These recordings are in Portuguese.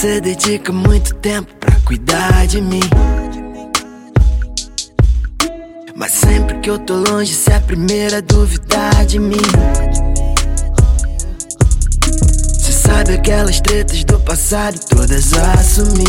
cê dedica muito tempo pra cuidar de mim, mas sempre que eu tô longe cê é a primeira a duvidar de mim. Cê sabe aquelas tretas do passado, todas eu assumi.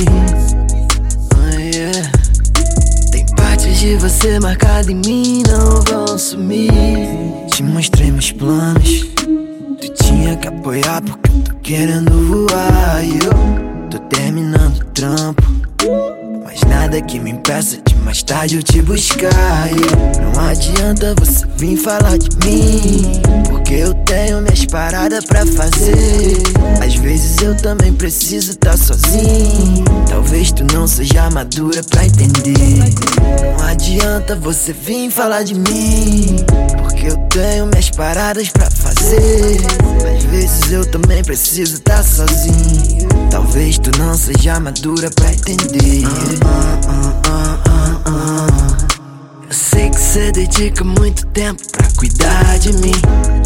Tem partes de você marcada em mim, não vão sumir. Te mostrei meus planos, tu tinha que apoiar porque eu tô querendo voar. E eu tô terminando o trampo, mas nada que me impeça de mais tarde eu te buscar. E não adianta você vir falar de mim, porque eu tenho minhas paradas pra fazer. Às vezes eu também preciso tá sozinho, talvez tu não seja madura pra entender. Não adianta você vir falar de mim, porque eu tenho minhas paradas pra fazer. Às vezes eu também preciso tá sozinho, talvez tu não seja madura pra entender. Eu sei que cê dedica muito tempo pra cuidar de mim,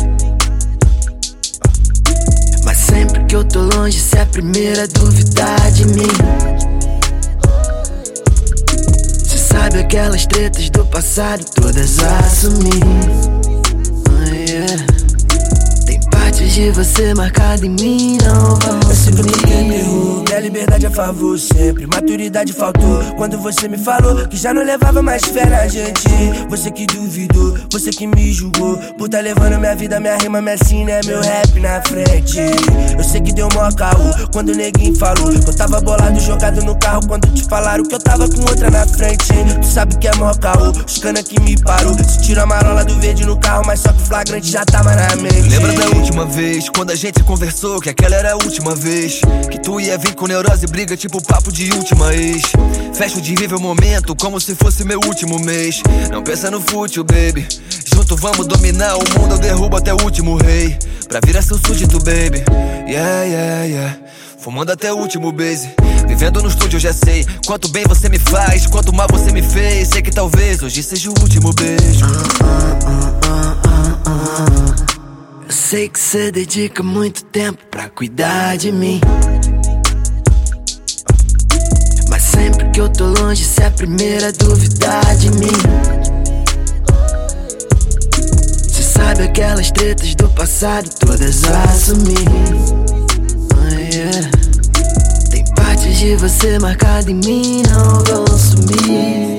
mas sempre que eu tô longe cê é a primeira a duvidar de mim. Cê sabe aquelas tretas do passado, todas eu assumi. Tem partes de você marcada em mim, não vão sumir. Minha liberdade a favor sempre, maturidade faltou quando você me falou que já não levava mais fé na gente. Você que duvidou, você que me julgou por tá levando minha vida, minha rima, minha cena, é meu rap na frente. Eu sei que deu mó caô quando o neguinho falou que eu tava bolado, jogado no carro quando te falaram que eu tava com outra na frente. Tu sabe que é mó caô, os cana que me parou. Se tira a marola do verde no carro, mas só que o flagrante já tava na mente. Lembra da última vez, quando a gente conversou que aquela era a última vez, que tu ia vir com neurose e briga tipo papo de última ex. Fecho de viver o momento como se fosse meu último mês. Não pensa no fútil, baby, junto vamos dominar o mundo, eu derrubo até o último rei, pra virar seu súdito, baby. Yeah, yeah, yeah. Fumando até o último base, vivendo no estúdio eu já sei quanto bem você me faz, quanto mal você me fez. Sei que talvez hoje seja o último beijo. Eu sei que cê dedica muito tempo pra cuidar de mim, mas sempre que eu tô longe cê é a primeira a duvidar de mim. Cê sabe aquelas tretas do passado, todas eu assumi. Tem partes de você marcada em mim, não vão sumir.